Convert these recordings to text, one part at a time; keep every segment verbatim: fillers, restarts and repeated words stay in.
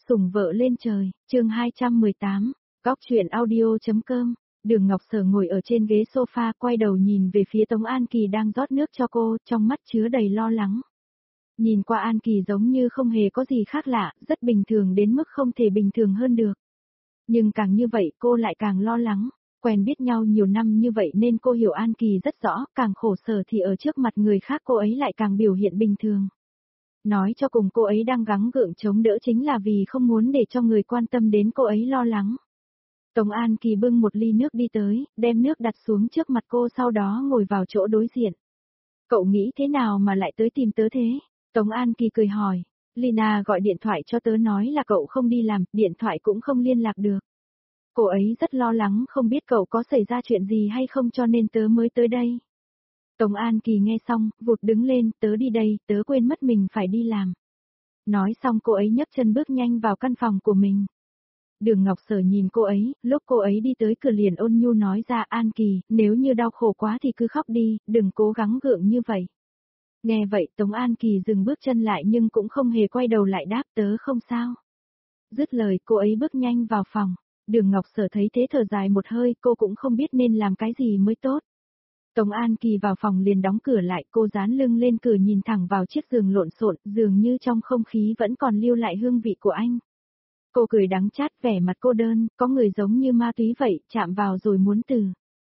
Sủng vợ lên trời, chương hai trăm mười tám, góc truyện audio.com. Đường Ngọc Sở ngồi ở trên ghế sofa, quay đầu nhìn về phía Tống An Kỳ đang rót nước cho cô, trong mắt chứa đầy lo lắng. Nhìn qua An Kỳ giống như không hề có gì khác lạ, rất bình thường đến mức không thể bình thường hơn được. Nhưng càng như vậy cô lại càng lo lắng, quen biết nhau nhiều năm như vậy nên cô hiểu An Kỳ rất rõ, càng khổ sở thì ở trước mặt người khác cô ấy lại càng biểu hiện bình thường. Nói cho cùng cô ấy đang gắng gượng chống đỡ chính là vì không muốn để cho người quan tâm đến cô ấy lo lắng. Tống An Kỳ bưng một ly nước đi tới, đem nước đặt xuống trước mặt cô, sau đó ngồi vào chỗ đối diện. Cậu nghĩ thế nào mà lại tới tìm tớ thế? Tống An Kỳ cười hỏi. Lina gọi điện thoại cho tớ nói là cậu không đi làm, điện thoại cũng không liên lạc được. Cô ấy rất lo lắng không biết cậu có xảy ra chuyện gì hay không cho nên tớ mới tới đây. Tống An Kỳ nghe xong, vụt đứng lên, tớ đi đây, tớ quên mất mình phải đi làm. Nói xong cô ấy nhấc chân bước nhanh vào căn phòng của mình. Đường Ngọc Sở nhìn cô ấy, lúc cô ấy đi tới cửa liền ôn nhu nói ra, An Kỳ, nếu như đau khổ quá thì cứ khóc đi, đừng cố gắng gượng như vậy. Nghe vậy Tống An Kỳ dừng bước chân lại nhưng cũng không hề quay đầu lại đáp, tớ không sao. Dứt lời cô ấy bước nhanh vào phòng. Đường Ngọc Sở thấy thế thở dài một hơi, cô cũng không biết nên làm cái gì mới tốt. Tống An Kỳ vào phòng liền đóng cửa lại, cô dán lưng lên cửa nhìn thẳng vào chiếc giường lộn xộn, dường như trong không khí vẫn còn lưu lại hương vị của anh. Cô cười đắng chát, vẻ mặt cô đơn, có người giống như ma túy vậy, chạm vào rồi muốn từ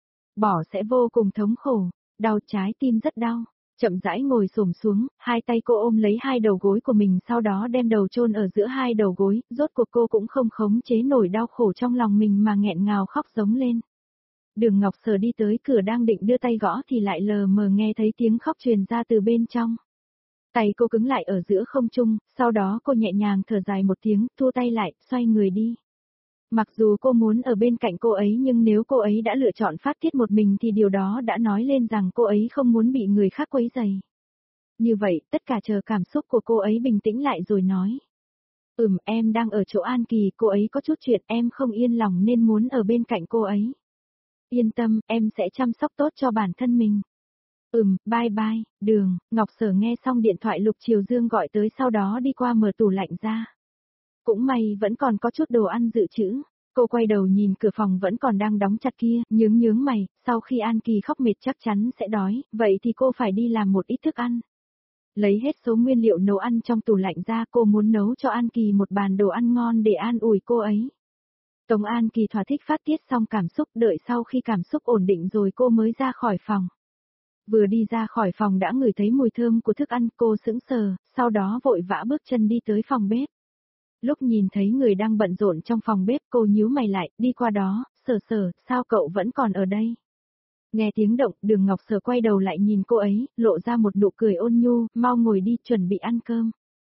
bỏ sẽ vô cùng thống khổ, đau trái tim rất đau. Chậm rãi ngồi xổm xuống, hai tay cô ôm lấy hai đầu gối của mình, sau đó đem đầu chôn ở giữa hai đầu gối, rốt cuộc cô cũng không khống chế nổi đau khổ trong lòng mình mà nghẹn ngào khóc giống lên. Đường Ngọc Sở đi tới cửa đang định đưa tay gõ thì lại lờ mờ nghe thấy tiếng khóc truyền ra từ bên trong. Tay cô cứng lại ở giữa không trung, sau đó cô nhẹ nhàng thở dài một tiếng, thua tay lại, xoay người đi. Mặc dù cô muốn ở bên cạnh cô ấy nhưng nếu cô ấy đã lựa chọn phát tiết một mình thì điều đó đã nói lên rằng cô ấy không muốn bị người khác quấy rầy. Như vậy, tất cả chờ cảm xúc của cô ấy bình tĩnh lại rồi nói. Ừm, em đang ở chỗ An Kỳ, cô ấy có chút chuyện em không yên lòng nên muốn ở bên cạnh cô ấy. Yên tâm, em sẽ chăm sóc tốt cho bản thân mình. Ừm, bye bye, Đường. Ngọc Sở nghe xong điện thoại Lục Triều Dương gọi tới, sau đó đi qua mở tủ lạnh ra. Cũng may vẫn còn có chút đồ ăn dự trữ. Cô quay đầu nhìn cửa phòng vẫn còn đang đóng chặt kia, nhướng nhướng mày, sau khi An Kỳ khóc mệt chắc chắn sẽ đói, vậy thì cô phải đi làm một ít thức ăn. Lấy hết số nguyên liệu nấu ăn trong tủ lạnh ra, cô muốn nấu cho An Kỳ một bàn đồ ăn ngon để an ủi cô ấy. Tống An Kỳ thỏa thích phát tiết xong cảm xúc, đợi sau khi cảm xúc ổn định rồi cô mới ra khỏi phòng. Vừa đi ra khỏi phòng đã ngửi thấy mùi thơm của thức ăn, cô sững sờ, sau đó vội vã bước chân đi tới phòng bếp. Lúc nhìn thấy người đang bận rộn trong phòng bếp cô nhíu mày lại, đi qua đó, Sở Sở, sao cậu vẫn còn ở đây? Nghe tiếng động, Đường Ngọc Sở quay đầu lại nhìn cô ấy, lộ ra một nụ cười ôn nhu, mau ngồi đi, chuẩn bị ăn cơm.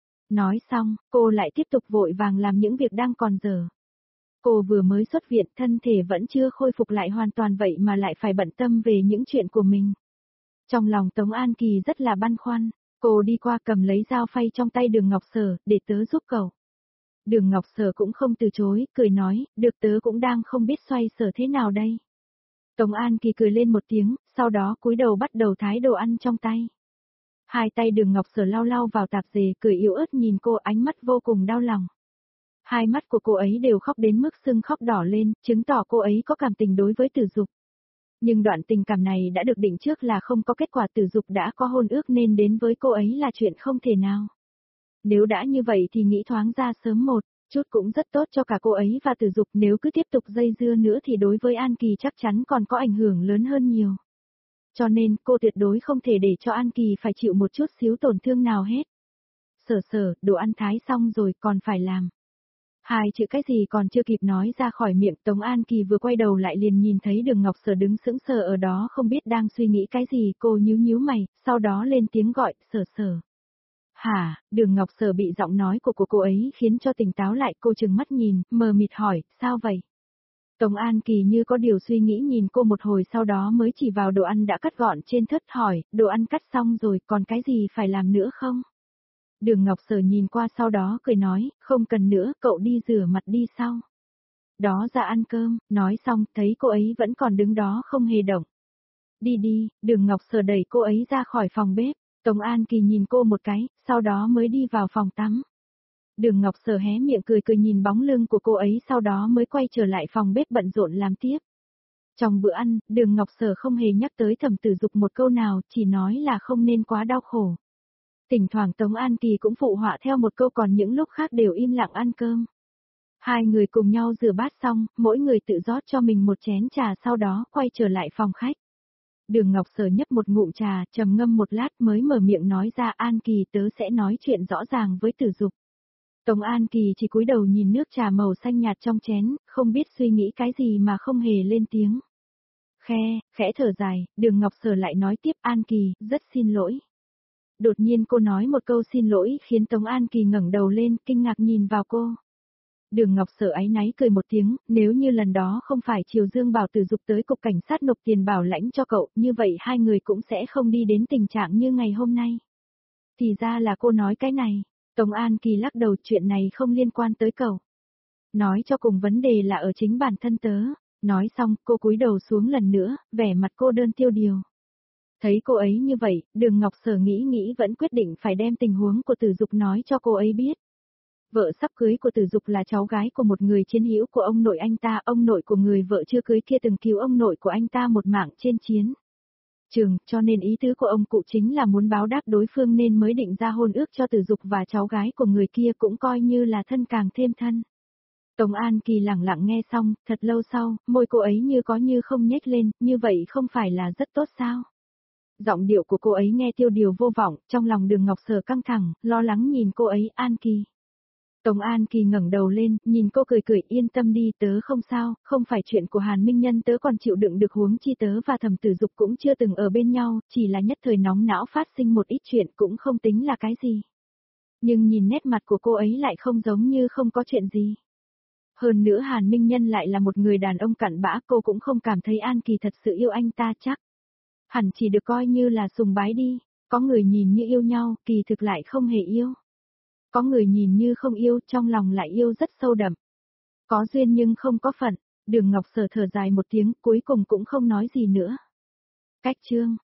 Nói xong, cô lại tiếp tục vội vàng làm những việc đang còn dở. Cô vừa mới xuất viện, thân thể vẫn chưa khôi phục lại hoàn toàn vậy mà lại phải bận tâm về những chuyện của mình. Trong lòng Tống An Kỳ rất là băn khoăn, cô đi qua cầm lấy dao phay trong tay Đường Ngọc Sở, để tớ giúp cậu. Đường Ngọc Sở cũng không từ chối, cười nói, được, tớ cũng đang không biết xoay sở thế nào đây. Tống An Kỳ cười lên một tiếng, sau đó cúi đầu bắt đầu thái đồ ăn trong tay. Hai tay Đường Ngọc Sở lau lau vào tạp dề, cười yếu ớt nhìn cô, ánh mắt vô cùng đau lòng. Hai mắt của cô ấy đều khóc đến mức sưng khóc đỏ lên, chứng tỏ cô ấy có cảm tình đối với Tử Dục. Nhưng đoạn tình cảm này đã được định trước là không có kết quả, Tử Dục đã có hôn ước nên đến với cô ấy là chuyện không thể nào. Nếu đã như vậy thì nghĩ thoáng ra sớm một chút cũng rất tốt cho cả cô ấy và Tử Dục, nếu cứ tiếp tục dây dưa nữa thì đối với An Kỳ chắc chắn còn có ảnh hưởng lớn hơn nhiều. Cho nên cô tuyệt đối không thể để cho An Kỳ phải chịu một chút xíu tổn thương nào hết. Sở Sở, đồ ăn thái xong rồi còn phải làm. Hai chữ cái gì còn chưa kịp nói ra khỏi miệng, Tống An Kỳ vừa quay đầu lại liền nhìn thấy Đường Ngọc Sở đứng sững sờ ở đó không biết đang suy nghĩ cái gì, cô nhíu nhíu mày, sau đó lên tiếng gọi, Sở Sở. Hả, Đường Ngọc Sở bị giọng nói của cô cô ấy khiến cho tỉnh táo lại, cô trừng mắt nhìn, mờ mịt hỏi, sao vậy? Tống An Kỳ như có điều suy nghĩ nhìn cô một hồi sau đó mới chỉ vào đồ ăn đã cắt gọn trên thớt hỏi, đồ ăn cắt xong rồi còn cái gì phải làm nữa không? Đường Ngọc Sở nhìn qua sau đó cười nói, không cần nữa, cậu đi rửa mặt đi sau. Đó ra ăn cơm, nói xong thấy cô ấy vẫn còn đứng đó không hề động. Đi đi, Đường Ngọc Sở đẩy cô ấy ra khỏi phòng bếp. Tống An Kỳ nhìn cô một cái, sau đó mới đi vào phòng tắm. Đường Ngọc Sở hé miệng cười cười nhìn bóng lưng của cô ấy sau đó mới quay trở lại phòng bếp bận rộn làm tiếp. Trong bữa ăn, Đường Ngọc Sở không hề nhắc tới Thẩm Tử Dục một câu nào, chỉ nói là không nên quá đau khổ. Thỉnh thoảng Tống An Kỳ cũng phụ họa theo một câu, còn những lúc khác đều im lặng ăn cơm. Hai người cùng nhau rửa bát xong, mỗi người tự rót cho mình một chén trà sau đó quay trở lại phòng khách. Đường Ngọc Sở nhấp một ngụm trà, trầm ngâm một lát mới mở miệng nói ra, An Kỳ, tớ sẽ nói chuyện rõ ràng với Tử Dục. Tống An Kỳ chỉ cúi đầu nhìn nước trà màu xanh nhạt trong chén, không biết suy nghĩ cái gì mà không hề lên tiếng. Khe, khẽ thở dài, Đường Ngọc Sở lại nói tiếp, An Kỳ, rất xin lỗi. Đột nhiên cô nói một câu xin lỗi khiến Tống An Kỳ ngẩng đầu lên, kinh ngạc nhìn vào cô. Đường Ngọc Sở áy náy cười một tiếng, nếu như lần đó không phải Triều Dương bảo Tử Dục tới cục cảnh sát nộp tiền bảo lãnh cho cậu, như vậy hai người cũng sẽ không đi đến tình trạng như ngày hôm nay. Thì ra là cô nói cái này. Tống An Kỳ lắc đầu, chuyện này không liên quan tới cậu. Nói cho cùng vấn đề là ở chính bản thân tớ. Nói xong, cô cúi đầu xuống lần nữa, vẻ mặt cô đơn tiêu điều. Thấy cô ấy như vậy, Đường Ngọc Sở nghĩ nghĩ vẫn quyết định phải đem tình huống của Tử Dục nói cho cô ấy biết. Vợ sắp cưới của Tử Dục là cháu gái của một người chiến hữu của ông nội anh ta, ông nội của người vợ chưa cưới kia từng cứu ông nội của anh ta một mạng trên chiến trường, cho nên ý tứ của ông cụ chính là muốn báo đáp đối phương nên mới định ra hôn ước cho Tử Dục và cháu gái của người kia, cũng coi như là thân càng thêm thân. Tống An Kỳ lặng lặng nghe xong, thật lâu sau, môi cô ấy như có như không nhếch lên, như vậy không phải là rất tốt sao? Giọng điệu của cô ấy nghe tiêu điều vô vọng, trong lòng Đường Ngọc Sở căng thẳng, lo lắng nhìn cô ấy, An Kỳ. Tống An Kỳ ngẩng đầu lên, nhìn cô cười cười, yên tâm đi, tớ không sao, không phải chuyện của Hàn Minh Nhân tớ còn chịu đựng được, huống chi tớ và Thẩm Tử Dục cũng chưa từng ở bên nhau, chỉ là nhất thời nóng não phát sinh một ít chuyện cũng không tính là cái gì. Nhưng nhìn nét mặt của cô ấy lại không giống như không có chuyện gì. Hơn nữa Hàn Minh Nhân lại là một người đàn ông cặn bã, cô cũng không cảm thấy An Kỳ thật sự yêu anh ta chắc. Hẳn chỉ được coi như là sùng bái đi, có người nhìn như yêu nhau, kỳ thực lại không hề yêu. Có người nhìn như không yêu, trong lòng lại yêu rất sâu đậm. Có duyên nhưng không có phận, Đường Ngọc Sở thở dài một tiếng, cuối cùng cũng không nói gì nữa. Cách chương